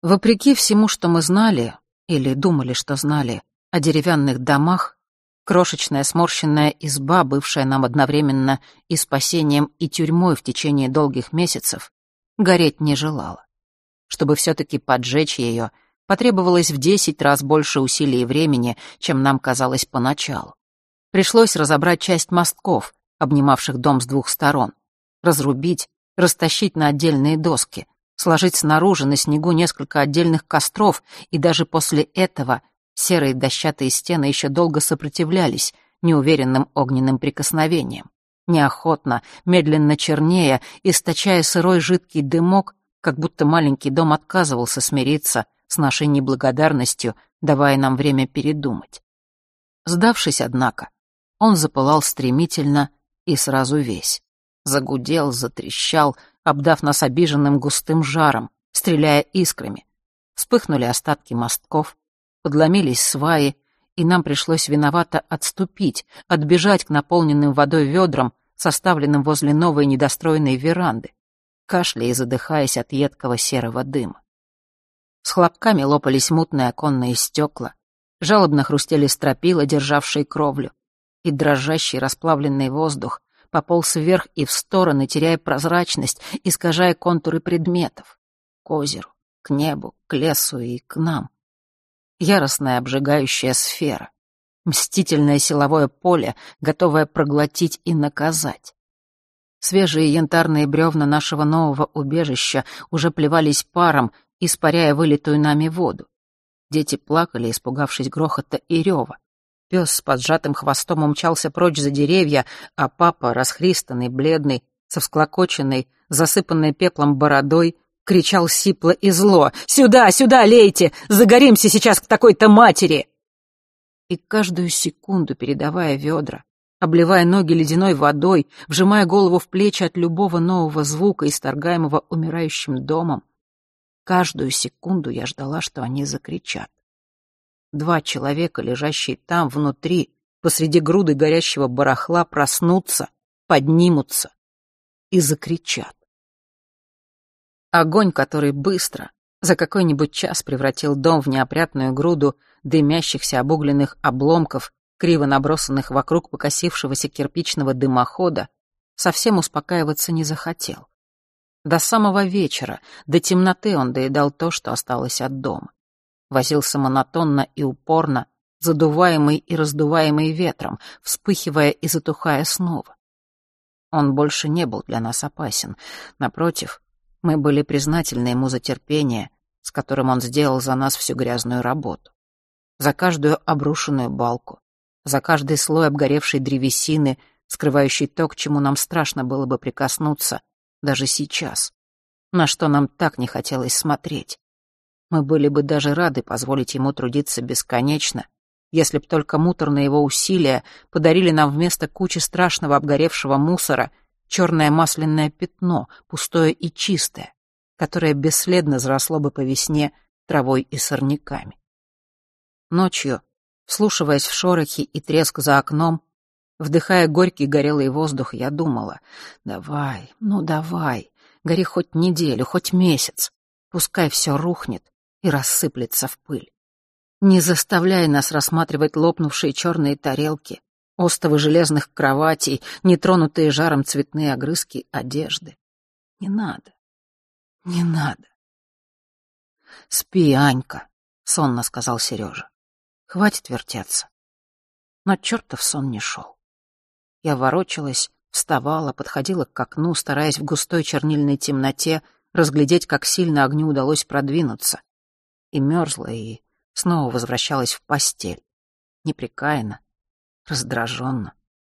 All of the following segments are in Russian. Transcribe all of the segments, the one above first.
Вопреки всему, что мы знали, или думали, что знали, о деревянных домах, крошечная сморщенная изба, бывшая нам одновременно и спасением, и тюрьмой в течение долгих месяцев, гореть не желала. Чтобы все-таки поджечь ее, потребовалось в 10 раз больше усилий и времени, чем нам казалось поначалу. Пришлось разобрать часть мостков, обнимавших дом с двух сторон, разрубить, растащить на отдельные доски, сложить снаружи на снегу несколько отдельных костров, и даже после этого серые дощатые стены еще долго сопротивлялись неуверенным огненным прикосновениям, неохотно, медленно чернея, источая сырой жидкий дымок, как будто маленький дом отказывался смириться с нашей неблагодарностью, давая нам время передумать. Сдавшись, однако, он запылал стремительно и сразу весь. Загудел, затрещал, обдав нас обиженным густым жаром, стреляя искрами. Вспыхнули остатки мостков, подломились сваи, и нам пришлось виновато отступить, отбежать к наполненным водой ведрам, составленным возле новой недостроенной веранды, кашляя и задыхаясь от едкого серого дыма. С хлопками лопались мутные оконные стекла, жалобно хрустели стропила, державшие кровлю, и дрожащий расплавленный воздух пополз вверх и в стороны, теряя прозрачность, искажая контуры предметов. К озеру, к небу, к лесу и к нам. Яростная обжигающая сфера. Мстительное силовое поле, готовое проглотить и наказать. Свежие янтарные бревна нашего нового убежища уже плевались паром, испаряя вылитую нами воду. Дети плакали, испугавшись грохота и рева. Пес с поджатым хвостом умчался прочь за деревья, а папа, расхристанный, бледный, со всклокоченной, засыпанной пеплом бородой, кричал сипло и зло: «Сюда, сюда лейте! Загоримся сейчас к такой-то матери!» И каждую секунду, передавая ведра, обливая ноги ледяной водой, вжимая голову в плечи от любого нового звука, исторгаемого умирающим домом, каждую секунду я ждала, что они закричат. 2 человека, лежащие там, внутри, посреди груды горящего барахла, проснутся, поднимутся и закричат. Огонь, который быстро, за какой-нибудь час превратил дом в неопрятную груду дымящихся обугленных обломков, криво набросанных вокруг покосившегося кирпичного дымохода, совсем успокаиваться не захотел. До самого вечера, до темноты он доедал то, что осталось от дома. Возился монотонно и упорно, задуваемый и раздуваемый ветром, вспыхивая и затухая снова. Он больше не был для нас опасен. Напротив, мы были признательны ему за терпение, с которым он сделал за нас всю грязную работу. За каждую обрушенную балку, за каждый слой обгоревшей древесины, скрывающий то, к чему нам страшно было бы прикоснуться даже сейчас, на что нам так не хотелось смотреть. Мы были бы даже рады позволить ему трудиться бесконечно, если б только муторные его усилия подарили нам вместо кучи страшного обгоревшего мусора черное масляное пятно, пустое и чистое, которое бесследно заросло бы по весне травой и сорняками. Ночью, вслушиваясь в шорохи и треск за окном, вдыхая горький горелый воздух, я думала: давай, ну давай, гори хоть неделю, хоть месяц, пускай все рухнет и рассыплется в пыль. Не заставляй нас рассматривать лопнувшие черные тарелки, остовы железных кроватей, нетронутые жаром цветные огрызки одежды. Не надо, не надо. «Спи, Анька», — сонно сказал Сережа. «Хватит вертеться». Но чертов сон не шел. Я ворочалась, вставала, подходила к окну, стараясь в густой чернильной темноте разглядеть, как сильно огню удалось продвинуться. И мерзла, и снова возвращалась в постель, непрекаянно, раздраженно.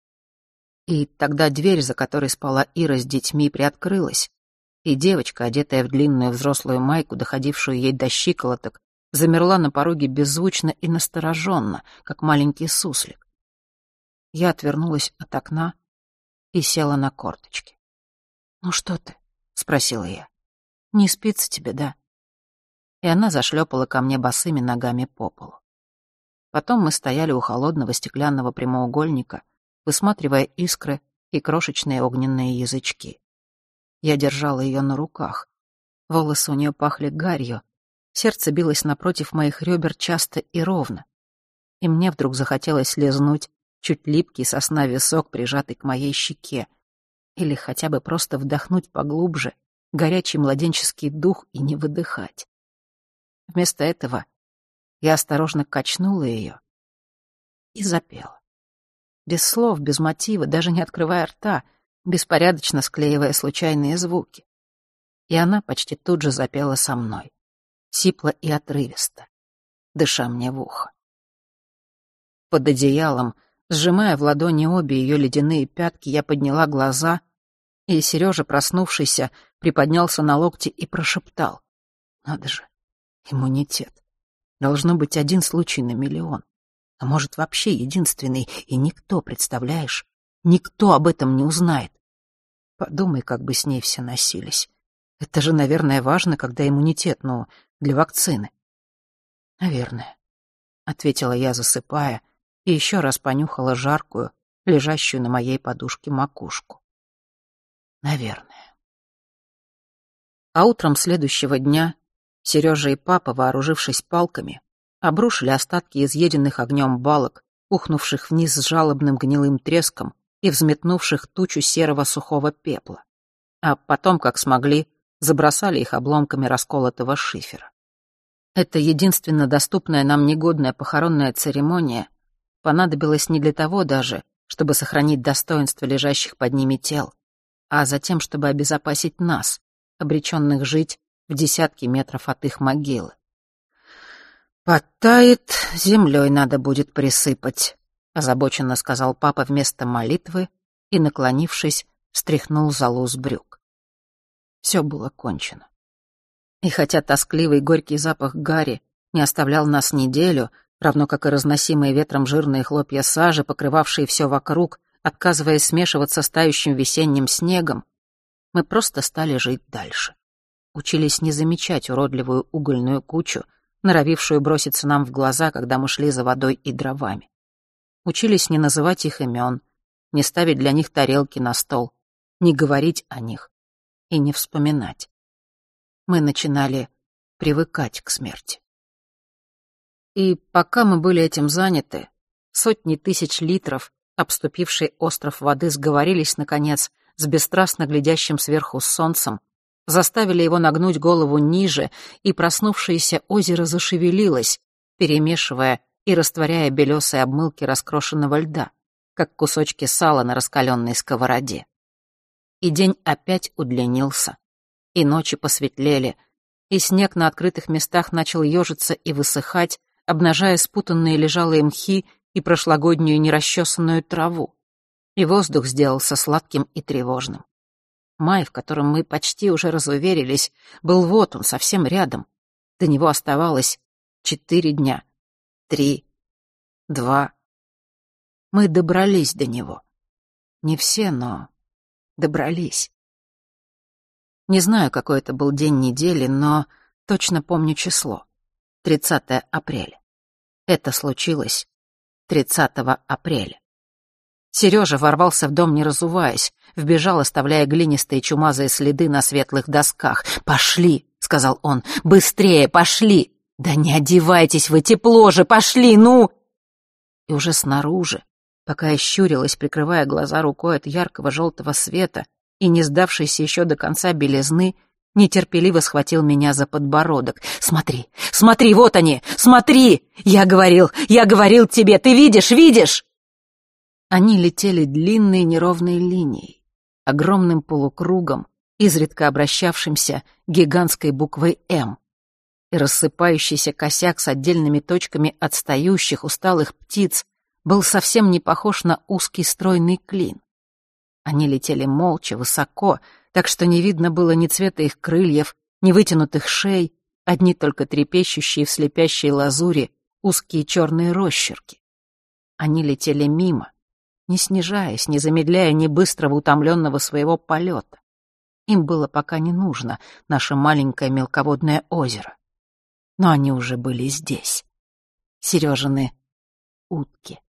И тогда дверь, за которой спала Ира с детьми, приоткрылась, и девочка, одетая в длинную взрослую майку, доходившую ей до щиколоток, замерла на пороге беззвучно и настороженно, как маленький суслик. Я отвернулась от окна и села на корточки. «Ну что ты?» — спросила я. «Не спится тебе, да?» И она зашлепала ко мне босыми ногами по полу. Потом мы стояли у холодного стеклянного прямоугольника, высматривая искры и крошечные огненные язычки. Я держала ее на руках. Волосы у нее пахли гарью, Сердце билось напротив моих ребер часто и ровно. И мне вдруг захотелось лизнуть чуть липкий сосна висок, прижатый к моей щеке, или хотя бы просто вдохнуть поглубже горячий младенческий дух и не выдыхать. Вместо этого я осторожно качнула ее и запела. Без слов, без мотива, даже не открывая рта, беспорядочно склеивая случайные звуки. И она почти тут же запела со мной, сипло и отрывисто, дыша мне в ухо. Под одеялом, сжимая в ладони обе ее ледяные пятки, я подняла глаза, и Сережа, проснувшийся, приподнялся на локти и прошептал: «Надо же, иммунитет. Должно быть один случай на миллион. А может, вообще единственный, и никто, представляешь, никто об этом не узнает. Подумай, как бы с ней все носились. Это же, наверное, важно, когда иммунитет, для вакцины». «Наверное», — ответила я, засыпая, и еще раз понюхала жаркую, лежащую на моей подушке макушку. «Наверное». А утром следующего дня Сережа и папа, вооружившись палками, обрушили остатки изъеденных огнем балок, ухнувших вниз с жалобным гнилым треском и взметнувших тучу серого сухого пепла. А потом, как смогли, забросали их обломками расколотого шифера. Эта единственно доступная нам негодная похоронная церемония понадобилась не для того даже, чтобы сохранить достоинство лежащих под ними тел, а затем, чтобы обезопасить нас, обреченных жить в десятки метров от их могилы. «Подтает, землей надо будет присыпать», — озабоченно сказал папа вместо молитвы и, наклонившись, встряхнул золу с брюк. Все было кончено. И хотя тоскливый горький запах гари не оставлял нас неделю, равно как и разносимые ветром жирные хлопья сажи, покрывавшие все вокруг, отказываясь смешиваться с тающим весенним снегом, мы просто стали жить дальше. Учились не замечать уродливую угольную кучу, норовившую броситься нам в глаза, когда мы шли за водой и дровами. Учились не называть их имен, не ставить для них тарелки на стол, не говорить о них и не вспоминать. Мы начинали привыкать к смерти. И пока мы были этим заняты, сотни тысяч литров, обступившие остров воды, сговорились, наконец, с бесстрастно глядящим сверху солнцем, заставили его нагнуть голову ниже, и проснувшееся озеро зашевелилось, перемешивая и растворяя белесые обмылки раскрошенного льда, как кусочки сала на раскаленной сковороде. И день опять удлинился, и ночи посветлели, и снег на открытых местах начал ежиться и высыхать, обнажая спутанные лежалые мхи и прошлогоднюю нерасчесанную траву, и воздух сделался сладким и тревожным. Май, в котором мы почти уже разуверились, был вот он, совсем рядом. До него оставалось 4 дня. 3, 2. Мы добрались до него. Не все, но добрались. Не знаю, какой это был день недели, но точно помню число. 30 апреля. Это случилось 30 апреля. Сережа ворвался в дом, не разуваясь, вбежал, оставляя глинистые чумазые следы на светлых досках. «Пошли!» — сказал он. «Быстрее, пошли! Да не одевайтесь вы, тепло же, пошли, ну!» И уже снаружи, пока я щурилась, прикрывая глаза рукой от яркого желтого света и не сдавшейся еще до конца белизны, нетерпеливо схватил меня за подбородок. «Смотри, смотри, вот они! Смотри! Я говорил тебе, ты видишь, видишь?» Они летели длинной неровной линией, огромным полукругом, изредка обращавшимся гигантской буквой «М». И рассыпающийся косяк с отдельными точками отстающих, усталых птиц был совсем не похож на узкий стройный клин. Они летели молча, высоко, так что не видно было ни цвета их крыльев, ни вытянутых шей, одни только трепещущие в слепящей лазури узкие черные росчерки. Они летели мимо, не снижаясь, не замедляя ни быстрого утомленного своего полета. Им было пока не нужно наше маленькое мелководное озеро. Но они уже были здесь. Сережины утки.